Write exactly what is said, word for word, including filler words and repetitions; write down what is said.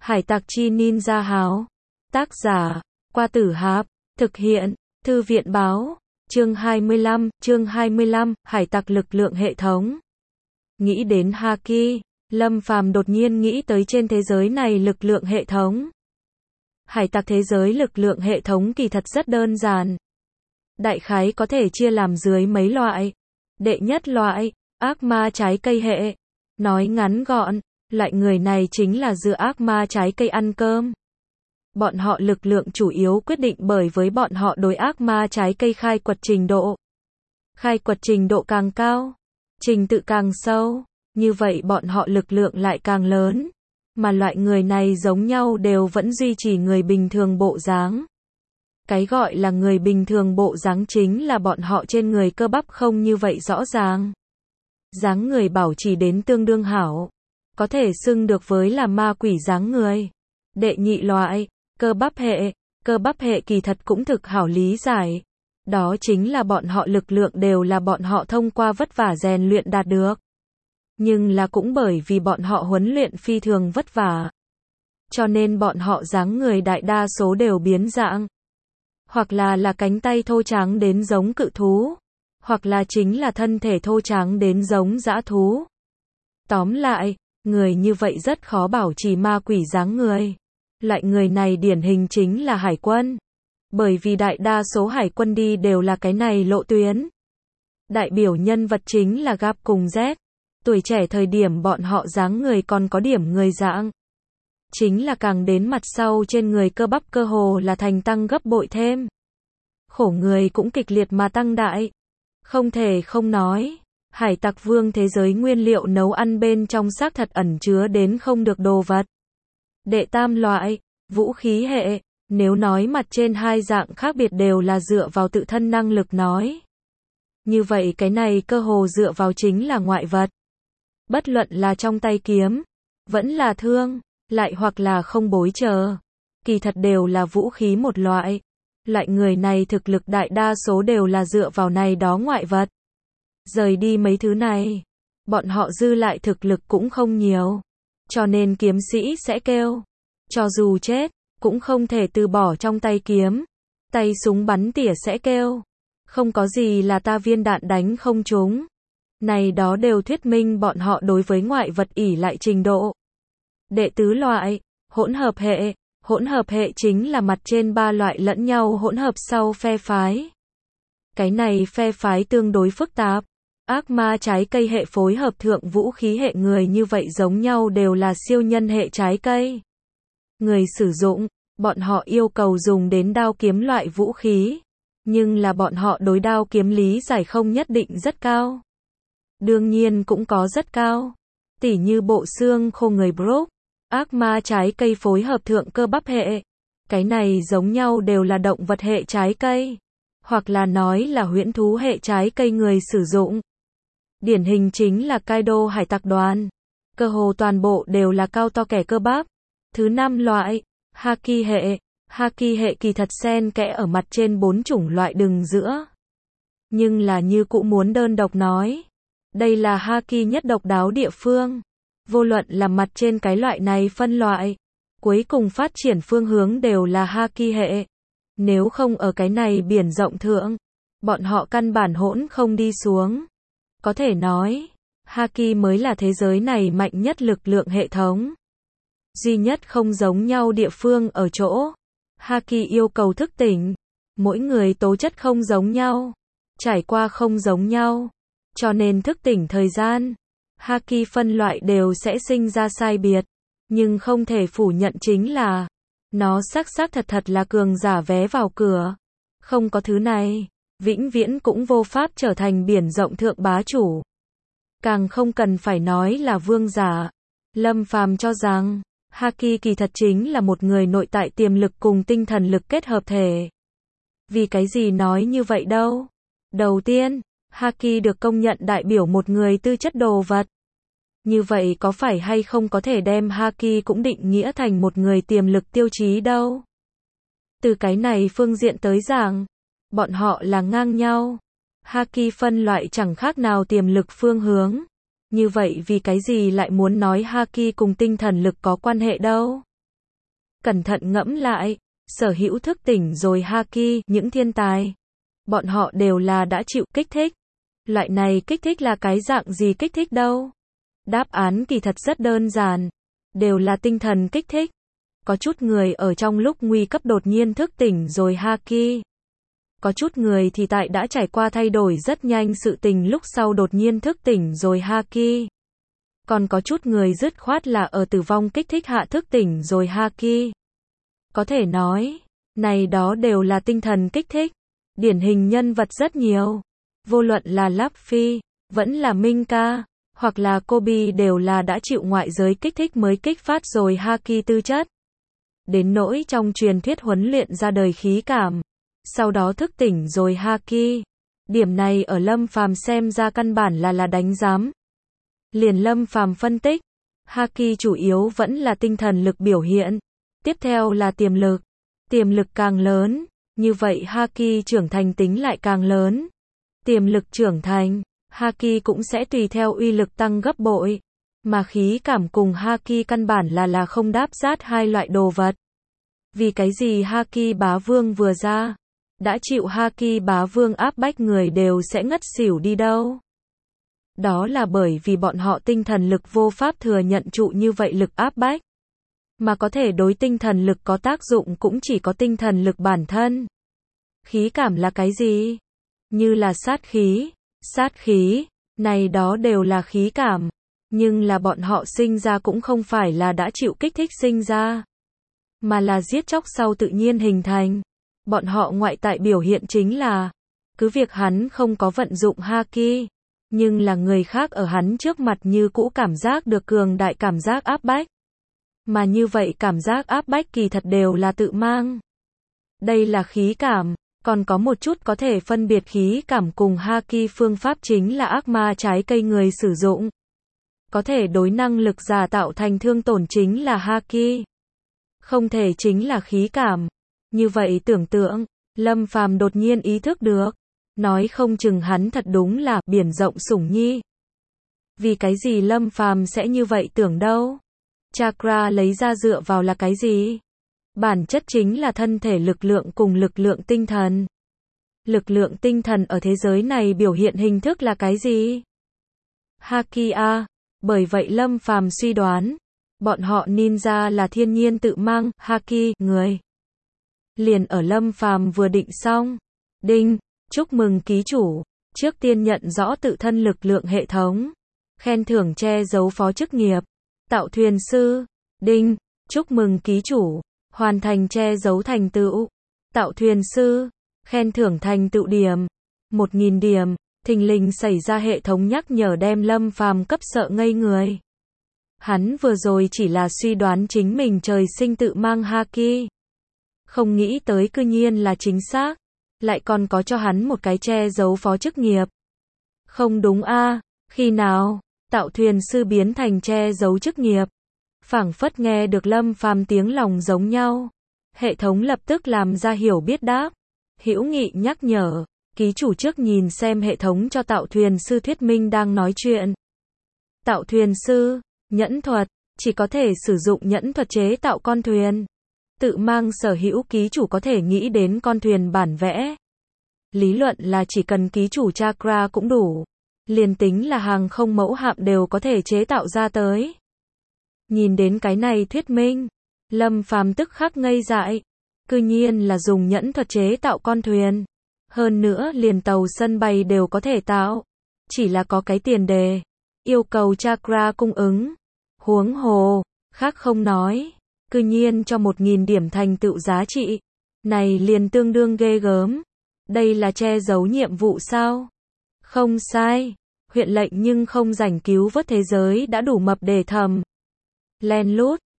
Hải tặc chi ninja háo. Tác giả, Qua Tử Hạp. Thực hiện, Thư viện báo. Chương hai mươi lăm, chương hai mươi lăm, Hải tặc lực lượng hệ thống. Nghĩ đến Haki, Lâm Phàm đột nhiên nghĩ tới trên thế giới này lực lượng hệ thống. Hải tặc thế giới lực lượng hệ thống kỳ thật rất đơn giản. Đại khái có thể chia làm dưới mấy loại. Đệ nhất loại, ác ma trái cây hệ. Nói ngắn gọn, loại người này chính là dựa ác ma trái cây ăn cơm. Bọn họ lực lượng chủ yếu quyết định bởi với bọn họ đối ác ma trái cây khai quật trình độ. Khai quật trình độ càng cao, trình tự càng sâu, như vậy bọn họ lực lượng lại càng lớn. Mà loại người này giống nhau đều vẫn duy trì người bình thường bộ dáng. Cái gọi là người bình thường bộ dáng chính là bọn họ trên người cơ bắp không như vậy rõ ràng. Dáng người bảo trì đến tương đương hảo, có thể xưng được với là ma quỷ dáng người. Đệ nhị loại, cơ bắp hệ. Cơ bắp hệ kỳ thật cũng thực hảo lý giải. Đó chính là bọn họ lực lượng đều là bọn họ thông qua vất vả rèn luyện đạt được. Nhưng là cũng bởi vì bọn họ huấn luyện phi thường vất vả. Cho nên bọn họ dáng người đại đa số đều biến dạng. Hoặc là là cánh tay thô tráng đến giống cự thú. Hoặc là chính là thân thể thô tráng đến giống dã thú. Tóm lại, người như vậy rất khó bảo trì ma quỷ dáng người. Loại người này điển hình chính là hải quân. Bởi vì đại đa số hải quân đi đều là cái này lộ tuyến. Đại biểu nhân vật chính là Gap cùng Z. Tuổi trẻ thời điểm bọn họ dáng người còn có điểm người dạng. Chính là càng đến mặt sau trên người cơ bắp cơ hồ là thành tăng gấp bội thêm. Khổ người cũng kịch liệt mà tăng đại. Không thể không nói, hải tặc vương thế giới nguyên liệu nấu ăn bên trong xác thật ẩn chứa đến không được đồ vật. Đệ tam loại, vũ khí hệ, nếu nói mặt trên hai dạng khác biệt đều là dựa vào tự thân năng lực nói. Như vậy cái này cơ hồ dựa vào chính là ngoại vật. Bất luận là trong tay kiếm, vẫn là thương, lại hoặc là không bối chờ. Kỳ thật đều là vũ khí một loại. Loại người này thực lực đại đa số đều là dựa vào này đó ngoại vật. Rời đi mấy thứ này, bọn họ dư lại thực lực cũng không nhiều. Cho nên kiếm sĩ sẽ kêu. Cho dù chết, cũng không thể từ bỏ trong tay kiếm. Tay súng bắn tỉa sẽ kêu. Không có gì là ta viên đạn đánh không trúng. Này đó đều thuyết minh bọn họ đối với ngoại vật ỷ lại trình độ. Đệ tứ loại, hỗn hợp hệ. Hỗn hợp hệ chính là mặt trên ba loại lẫn nhau hỗn hợp sau phe phái. Cái này phe phái tương đối phức tạp. Ác ma trái cây hệ phối hợp thượng vũ khí hệ người như vậy giống nhau đều là siêu nhân hệ trái cây. Người sử dụng, bọn họ yêu cầu dùng đến đao kiếm loại vũ khí. Nhưng là bọn họ đối đao kiếm lý giải không nhất định rất cao. Đương nhiên cũng có rất cao. Tỉ như bộ xương khô người Brook. Ác ma trái cây phối hợp thượng cơ bắp hệ. Cái này giống nhau đều là động vật hệ trái cây. Hoặc là nói là huyễn thú hệ trái cây người sử dụng. Điển hình chính là Kaido hải tặc đoàn. Cơ hồ toàn bộ đều là cao to kẻ cơ bắp. Thứ năm loại, Haki hệ. Haki hệ kỳ thật xen kẽ ở mặt trên bốn chủng loại đường giữa. Nhưng là như cũ muốn đơn độc nói. Đây là Haki nhất độc đáo địa phương. Vô luận là mặt trên cái loại này phân loại, cuối cùng phát triển phương hướng đều là Haki hệ. Nếu không ở cái này biển rộng thượng, bọn họ căn bản hỗn không đi xuống. Có thể nói, Haki mới là thế giới này mạnh nhất lực lượng hệ thống. Duy nhất không giống nhau địa phương ở chỗ, Haki yêu cầu thức tỉnh. Mỗi người tố chất không giống nhau, trải qua không giống nhau, cho nên thức tỉnh thời gian. Haki phân loại đều sẽ sinh ra sai biệt, nhưng không thể phủ nhận chính là, nó xác xác thật thật là cường giả vé vào cửa. Không có thứ này, vĩnh viễn cũng vô pháp trở thành biển rộng thượng bá chủ. Càng không cần phải nói là vương giả. Lâm Phàm cho rằng, Haki kỳ thật chính là một người nội tại tiềm lực cùng tinh thần lực kết hợp thể. Vì cái gì nói như vậy đâu? Đầu tiên, Haki được công nhận đại biểu một người tư chất đồ vật. Như vậy có phải hay không có thể đem Haki cũng định nghĩa thành một người tiềm lực tiêu chí đâu? Từ cái này phương diện tới giảng, bọn họ là ngang nhau. Haki phân loại chẳng khác nào tiềm lực phương hướng. Như vậy vì cái gì lại muốn nói Haki cùng tinh thần lực có quan hệ đâu? Cẩn thận ngẫm lại, sở hữu thức tỉnh rồi Haki, những thiên tài. Bọn họ đều là đã chịu kích thích. Loại này kích thích là cái dạng gì kích thích đâu? Đáp án kỳ thật rất đơn giản. Đều là tinh thần kích thích. Có chút người ở trong lúc nguy cấp đột nhiên thức tỉnh rồi Haki. Có chút người thì tại đã trải qua thay đổi rất nhanh sự tình lúc sau đột nhiên thức tỉnh rồi Haki. Còn có chút người dứt khoát là ở tử vong kích thích hạ thức tỉnh rồi Haki. Có thể nói, này đó đều là tinh thần kích thích. Điển hình nhân vật rất nhiều. Vô luận là Luffy, vẫn là Minka, hoặc là Kobe đều là đã chịu ngoại giới kích thích mới kích phát rồi Haki tư chất. Đến nỗi trong truyền thuyết huấn luyện ra đời khí cảm, sau đó thức tỉnh rồi Haki. Điểm này ở Lâm Phàm xem ra căn bản là là đánh giám. Liền Lâm Phàm phân tích, Haki chủ yếu vẫn là tinh thần lực biểu hiện. Tiếp theo là tiềm lực. Tiềm lực càng lớn, như vậy Haki trưởng thành tính lại càng lớn. Tiềm lực trưởng thành, Haki cũng sẽ tùy theo uy lực tăng gấp bội. Mà khí cảm cùng Haki căn bản là là không đáp sát hai loại đồ vật. Vì cái gì Haki bá vương vừa ra, đã chịu Haki bá vương áp bách người đều sẽ ngất xỉu đi đâu? Đó là bởi vì bọn họ tinh thần lực vô pháp thừa nhận trụ như vậy lực áp bách. Mà có thể đối tinh thần lực có tác dụng cũng chỉ có tinh thần lực bản thân. Khí cảm là cái gì? Như là sát khí, sát khí, này đó đều là khí cảm. Nhưng là bọn họ sinh ra cũng không phải là đã chịu kích thích sinh ra, mà là giết chóc sau tự nhiên hình thành. Bọn họ ngoại tại biểu hiện chính là, cứ việc hắn không có vận dụng Haki, nhưng là người khác ở hắn trước mặt như cũ cảm giác được cường đại cảm giác áp bách. Mà như vậy cảm giác áp bách kỳ thật đều là tự mang. Đây là khí cảm, còn có một chút có thể phân biệt khí cảm cùng Haki phương pháp chính là ác ma trái cây người sử dụng. Có thể đối năng lực giả tạo thành thương tổn chính là Haki. Không thể chính là khí cảm. Như vậy tưởng tượng, Lâm Phàm đột nhiên ý thức được. Nói không chừng hắn thật đúng là biển rộng sủng nhi. Vì cái gì Lâm Phàm sẽ như vậy tưởng đâu? Chakra lấy ra dựa vào là cái gì? Bản chất chính là thân thể lực lượng cùng lực lượng tinh thần. Lực lượng tinh thần ở thế giới này biểu hiện hình thức là cái gì? Haki a. Bởi vậy Lâm Phàm suy đoán, bọn họ ninja là thiên nhiên tự mang Haki người. Liền ở Lâm Phàm vừa định xong, đinh, chúc mừng ký chủ, trước tiên nhận rõ tự thân lực lượng hệ thống, khen thưởng che giấu phó chức nghiệp, tạo thuyền sư, đinh, chúc mừng ký chủ, hoàn thành che giấu thành tựu, tạo thuyền sư, khen thưởng thành tựu điểm, một nghìn điểm. Thình lình xảy ra hệ thống nhắc nhở đem Lâm Phàm cấp sợ ngây người. Hắn vừa rồi chỉ là suy đoán chính mình trời sinh tự mang Haki. Không nghĩ tới cư nhiên là chính xác. Lại còn có cho hắn một cái che giấu phó chức nghiệp. Không đúng a, khi nào, tạo thuyền sư biến thành che giấu chức nghiệp. Phảng phất nghe được Lâm Phàm tiếng lòng giống nhau. Hệ thống lập tức làm ra hiểu biết đáp. Hữu nghị nhắc nhở. Ký chủ trước nhìn xem hệ thống cho tạo thuyền sư thuyết minh đang nói chuyện. Tạo thuyền sư, nhẫn thuật, chỉ có thể sử dụng nhẫn thuật chế tạo con thuyền. Tự mang sở hữu ký chủ có thể nghĩ đến con thuyền bản vẽ. Lý luận là chỉ cần ký chủ chakra cũng đủ. Liền tính là hàng không mẫu hạm đều có thể chế tạo ra tới. Nhìn đến cái này thuyết minh, Lâm Phàm tức khắc ngây dại. Cư nhiên là dùng nhẫn thuật chế tạo con thuyền. Hơn nữa liền tàu sân bay đều có thể tạo. Chỉ là có cái tiền đề. Yêu cầu chakra cung ứng. Huống hồ, khác không nói. Cư nhiên cho một nghìn điểm thành tựu giá trị. Này liền tương đương ghê gớm. Đây là che giấu nhiệm vụ sao? Không sai. Huyện lệnh nhưng không rảnh cứu vớt thế giới đã đủ mập để thầm. Len lút,